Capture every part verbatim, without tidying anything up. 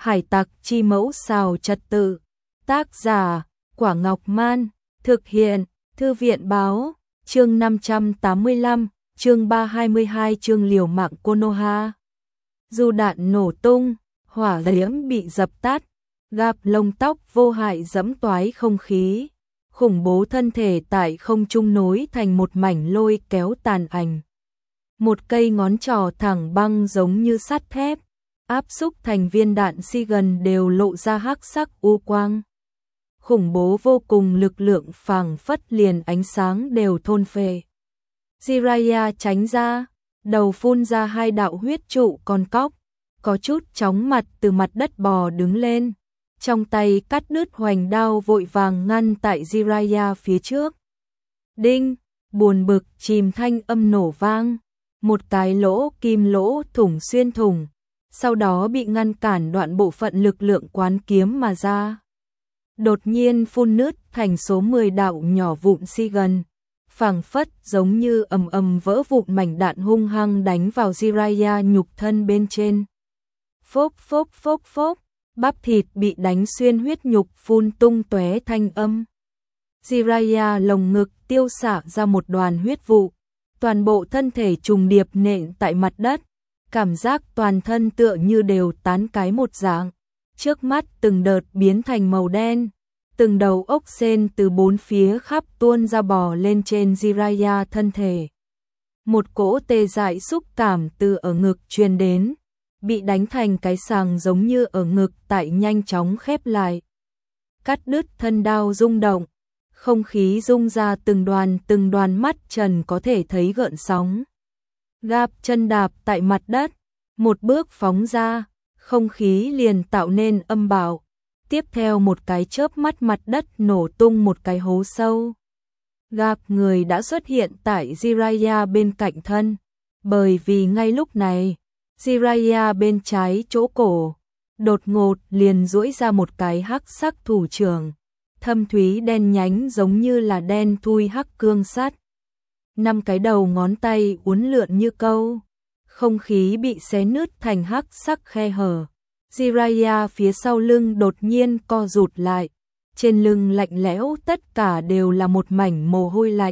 Hải tặc chi mẫu xào trật tự. Tác giả, Quả Ngọc Man. Thực hiện, Thư viện báo. Chương năm trăm tám mươi lăm, chương ba trăm hai mươi hai, chương liều mạng Konoha. Dù đạn nổ tung, hỏa diễm bị dập tắt, gạp lông tóc vô hại giẫm toái không khí. Khủng bố thân thể tại không trung nối thành một mảnh lôi kéo tàn ảnh. Một cây ngón trỏ thẳng băng giống như sắt thép, áp xúc thành viên đạn si gần đều lộ ra hắc sắc u quang. Khủng bố vô cùng, lực lượng phảng phất liền ánh sáng đều thôn phệ. Jiraiya tránh ra, đầu phun ra hai đạo huyết trụ con cóc, có chút chóng mặt từ mặt đất bò đứng lên, trong tay cắt đứt hoành đao vội vàng ngăn tại Jiraiya phía trước. Đinh, buồn bực chìm thanh âm nổ vang, một cái lỗ kim lỗ thủng xuyên thủng, sau đó bị ngăn cản đoạn bộ phận lực lượng quán kiếm mà ra. Đột nhiên phun nứt thành số mười đạo nhỏ vụn si gần, phảng phất giống như ầm ầm vỡ vụn, mảnh đạn hung hăng đánh vào Jiraiya nhục thân bên trên. Phốc phốc phốc phốc, bắp thịt bị đánh xuyên, huyết nhục phun tung tóe thanh âm. Jiraiya lồng ngực tiêu xạ ra một đoàn huyết vụ, toàn bộ thân thể trùng điệp nện tại mặt đất, cảm giác toàn thân tựa như đều tán cái một dạng. Trước mắt từng đợt biến thành màu đen, từng đầu ốc sên từ bốn phía khắp tuôn ra bò lên trên Jiraiya thân thể. Một cỗ tê dại xúc cảm từ ở ngực truyền đến, bị đánh thành cái sàng giống như ở ngực tại nhanh chóng khép lại. Cắt đứt thân đao rung động, không khí rung ra từng đoàn từng đoàn, mắt trần có thể thấy gợn sóng. Gạp chân đạp tại mặt đất, một bước phóng ra, không khí liền tạo nên âm bạo. Tiếp theo một cái chớp mắt mặt đất nổ tung một cái hố sâu. Gạp người đã xuất hiện tại Jiraiya bên cạnh thân, bởi vì ngay lúc này, Jiraiya bên trái chỗ cổ, đột ngột liền duỗi ra một cái hắc sắc thủ trưởng, thâm thúy đen nhánh giống như là đen thui hắc cương sắt. Năm cái đầu ngón tay uốn lượn như câu, không khí bị xé nứt thành hắc sắc khe hở. Jiraiya phía sau lưng đột nhiên co rụt lại, trên lưng lạnh lẽo, tất cả đều là một mảnh mồ hôi lạnh.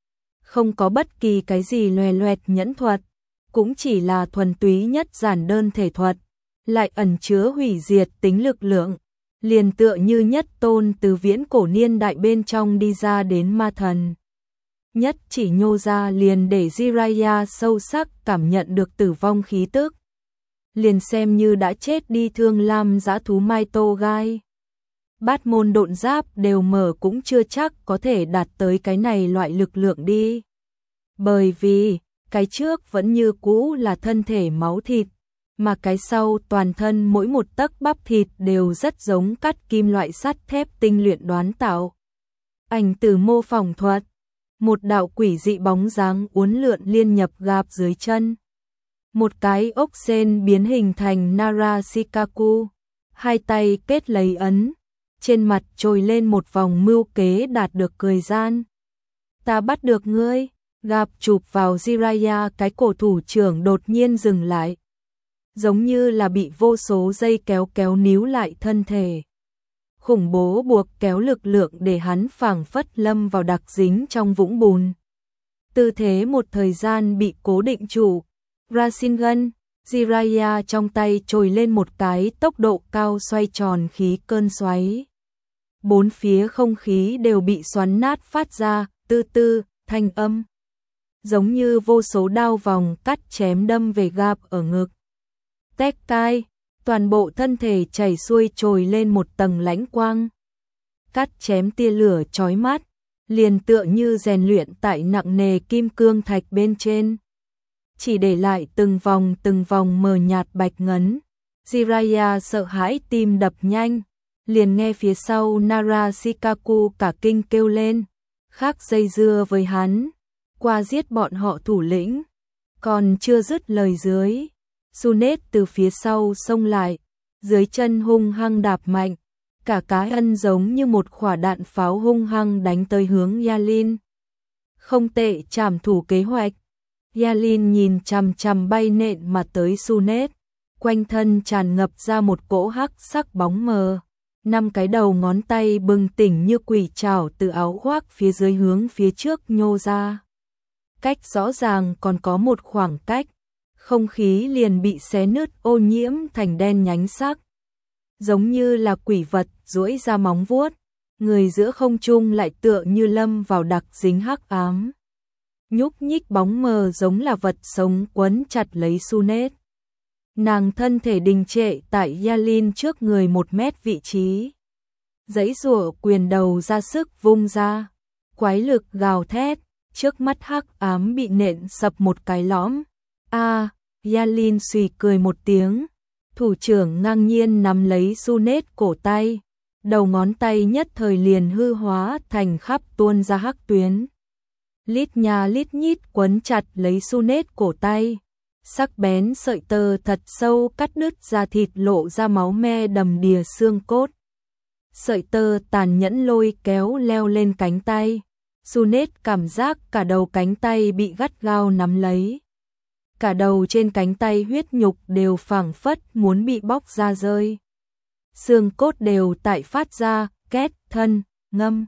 Không có bất kỳ cái gì loè loẹt nhẫn thuật, cũng chỉ là thuần túy nhất giản đơn thể thuật, lại ẩn chứa hủy diệt tính lực lượng, liền tựa như nhất tôn từ viễn cổ niên đại bên trong đi ra đến ma thần. Nhất chỉ nhô ra liền để Jiraiya sâu sắc cảm nhận được tử vong khí tức. Liền xem như đã chết đi thương lam dã thú Mai Tô Gai, bát môn độn giáp đều mở cũng chưa chắc có thể đạt tới cái này loại lực lượng đi. Bởi vì, cái trước vẫn như cũ là thân thể máu thịt, mà cái sau toàn thân mỗi một tấc bắp thịt đều rất giống cắt kim loại sắt thép tinh luyện đoán tạo. Ảnh từ mô phỏng thuật, một đạo quỷ dị bóng dáng uốn lượn liên nhập gạp dưới chân. Một cái ốc sên biến hình thành Nara Shikaku, hai tay kết lấy ấn, trên mặt trồi lên một vòng mưu kế đạt được cười gian. Ta bắt được ngươi, gạp chụp vào Jiraiya, cái cổ thủ trưởng đột nhiên dừng lại, giống như là bị vô số dây kéo kéo níu lại thân thể. Khủng bố buộc kéo lực lượng để hắn phảng phất lâm vào đặc dính trong vũng bùn. Tư thế một thời gian bị cố định trụ. Rasengan, Jiraiya trong tay trồi lên một cái tốc độ cao xoay tròn khí cơn xoáy. Bốn phía không khí đều bị xoắn nát, phát ra tư tư thanh âm, giống như vô số đao vòng cắt chém đâm về gạp ở ngực. Tét cai, toàn bộ thân thể chảy xuôi trồi lên một tầng lãnh quang. Cắt chém tia lửa chói mắt, liền tựa như rèn luyện tại nặng nề kim cương thạch bên trên, chỉ để lại từng vòng từng vòng mờ nhạt bạch ngấn. Jiraiya sợ hãi tim đập nhanh, liền nghe phía sau Nara Shikaku cả kinh kêu lên, khác dây dưa với hắn, qua giết bọn họ thủ lĩnh. Còn chưa dứt lời dưới, Sunet từ phía sau xông lại, dưới chân hung hăng đạp mạnh, cả cái ân giống như một quả đạn pháo hung hăng đánh tới hướng Yalin. Không tệ, trảm thủ kế hoạch. Yalin nhìn chằm chằm bay nện mà tới Sunet, quanh thân tràn ngập ra một cỗ hắc sắc bóng mờ. Năm cái đầu ngón tay bừng tỉnh như quỷ trảo từ áo khoác phía dưới hướng phía trước nhô ra. Cách rõ ràng còn có một khoảng cách, không khí liền bị xé nứt ô nhiễm thành đen nhánh sắc. Giống như là quỷ vật duỗi ra móng vuốt, người giữa không trung lại tựa như lâm vào đặc dính hắc ám. Nhúc nhích bóng mờ giống là vật sống quấn chặt lấy Sunet. Nàng thân thể đình trệ tại Yalin trước người một mét vị trí. Giãy giụa quyền đầu ra sức vung ra, quái lực gào thét, trước mắt hắc ám bị nện sập một cái lõm. A, à, Yalin xùy cười một tiếng, thủ trưởng ngang nhiên nắm lấy Sunet cổ tay, đầu ngón tay nhất thời liền hư hóa thành khắp tuôn ra hắc tuyến. Lít nha lít nhít quấn chặt lấy Sunet cổ tay, sắc bén sợi tơ thật sâu cắt đứt da thịt lộ ra máu me đầm đìa xương cốt. Sợi tơ tàn nhẫn lôi kéo leo lên cánh tay, Sunet cảm giác cả đầu cánh tay bị gắt gao nắm lấy. Cả đầu trên cánh tay huyết nhục đều phảng phất muốn bị bóc ra rơi. Xương cốt đều tại phát ra, két, thân, ngâm.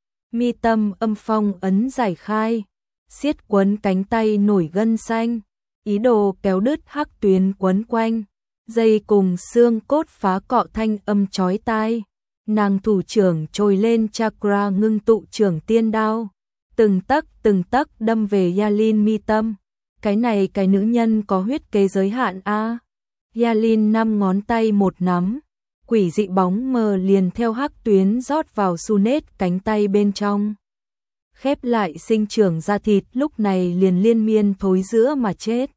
Mi tâm âm phong ấn giải khai, siết quấn cánh tay nổi gân xanh, ý đồ kéo đứt hắc tuyến quấn quanh, dây cùng xương cốt phá cọ thanh âm chói tai. Nàng thủ trưởng trồi lên chakra ngưng tụ trưởng tiên đao, từng tấc từng tấc đâm về Yalin mi tâm. Cái này cái nữ nhân có huyết kế giới hạn a. À. Yalin năm ngón tay một nắm, quỷ dị bóng mờ liền theo hắc tuyến rót vào Sunet cánh tay bên trong. Khép lại sinh trưởng da thịt lúc này liền liên miên thối rữa mà chết.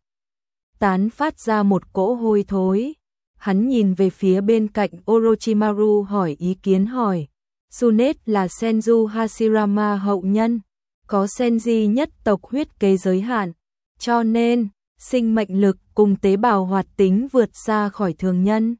Tán phát ra một cỗ hôi thối. Hắn nhìn về phía bên cạnh Orochimaru hỏi ý kiến hỏi. Sunet là Senju Hashirama hậu nhân, có Senji nhất tộc huyết kế giới hạn, cho nên sinh mệnh lực cùng tế bào hoạt tính vượt xa khỏi thường nhân.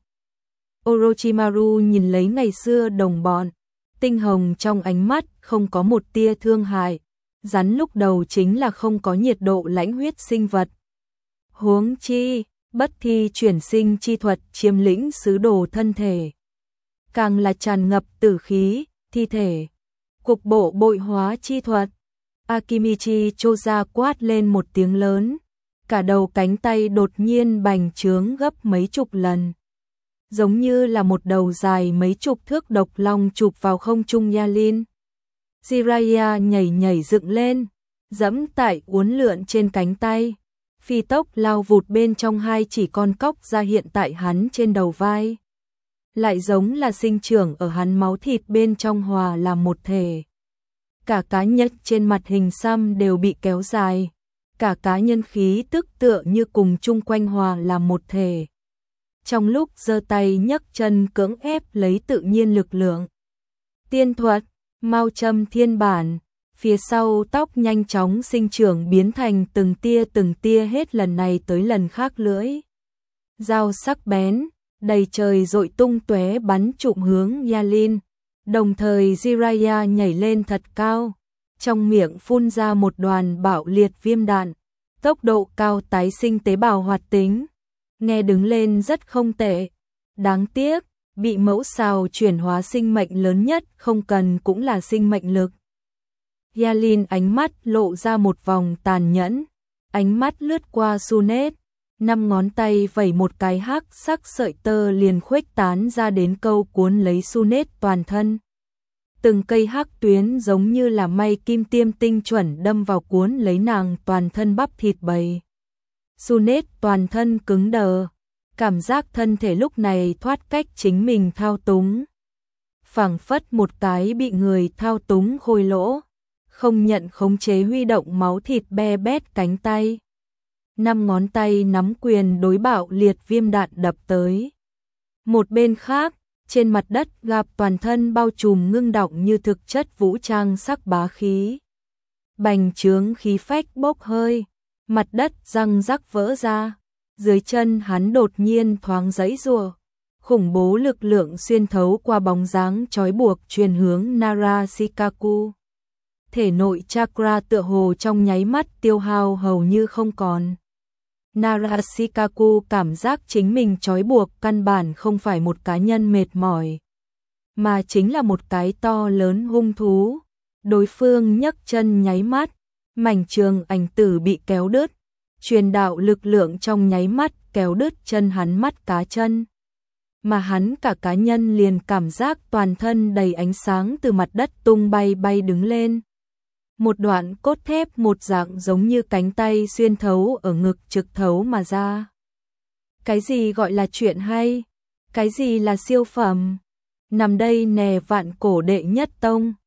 Orochimaru nhìn lấy ngày xưa đồng bọn, tinh hồng trong ánh mắt không có một tia thương hại, rắn lúc đầu chính là không có nhiệt độ lãnh huyết sinh vật. Huống chi, bất thi chuyển sinh chi thuật chiếm lĩnh sứ đồ thân thể, càng là tràn ngập tử khí, thi thể, cục bộ bội hóa chi thuật. Akimichi Choza quát lên một tiếng lớn, cả đầu cánh tay đột nhiên bành trướng gấp mấy chục lần. Giống như là một đầu dài mấy chục thước độc long chụp vào không trung Yalin. Jiraiya nhảy nhảy dựng lên, dẫm tại uốn lượn trên cánh tay, phi tốc lao vụt bên trong hai chỉ con cóc ra hiện tại hắn trên đầu vai. Lại giống là sinh trưởng ở hắn máu thịt bên trong hòa làm một thể. Cả cá nhất trên mặt hình xăm đều bị kéo dài, cả cá nhân khí tức tựa như cùng chung quanh hòa làm một thể. Trong lúc giơ tay nhấc chân cưỡng ép lấy tự nhiên lực lượng. Tiên thuật, Mao châm thiên bản, phía sau tóc nhanh chóng sinh trưởng biến thành từng tia từng tia hết lần này tới lần khác lưỡi. Dao sắc bén, đầy trời rội tung tóe bắn trụm hướng Yalin. Đồng thời Jiraiya nhảy lên thật cao, trong miệng phun ra một đoàn bạo liệt viêm đạn, tốc độ cao tái sinh tế bào hoạt tính. Nghe đứng lên rất không tệ. Đáng tiếc, bị mẫu sao chuyển hóa sinh mệnh lớn nhất không cần cũng là sinh mệnh lực. Yalin ánh mắt lộ ra một vòng tàn nhẫn, ánh mắt lướt qua Sunet, năm ngón tay vẩy một cái hắc sắc sợi tơ liền khuếch tán ra đến câu cuốn lấy Sunet toàn thân. Từng cây hắc tuyến giống như là may kim tiêm tinh chuẩn đâm vào cuốn lấy nàng toàn thân bắp thịt bầy. Sunet toàn thân cứng đờ, cảm giác thân thể lúc này thoát cách chính mình thao túng. Phảng phất một cái bị người thao túng khôi lỗ, không nhận khống chế huy động máu thịt be bét cánh tay. Năm ngón tay nắm quyền đối bạo liệt viêm đạn đập tới. Một bên khác, trên mặt đất gặp toàn thân bao trùm ngưng đọng như thực chất vũ trang sắc bá khí. Bành trướng khí phách bốc hơi, mặt đất răng rắc vỡ ra, dưới chân hắn đột nhiên thoáng giãy giụa, khủng bố lực lượng xuyên thấu qua bóng dáng trói buộc truyền hướng Narashikaku. Thể nội chakra tựa hồ trong nháy mắt tiêu hao hầu như không còn. Narashikaku cảm giác chính mình trói buộc căn bản không phải một cá nhân mệt mỏi, mà chính là một cái to lớn hung thú. Đối phương nhấc chân nháy mắt, mảnh trường ảnh tử bị kéo đứt, truyền đạo lực lượng trong nháy mắt kéo đứt chân hắn mắt cá chân. Mà hắn cả cá nhân liền cảm giác toàn thân đầy ánh sáng từ mặt đất tung bay bay đứng lên. Một đoạn cốt thép một dạng giống như cánh tay xuyên thấu ở ngực trực thấu mà ra. Cái gì gọi là chuyện hay? Cái gì là siêu phẩm? Nằm đây nè vạn cổ đệ nhất tông.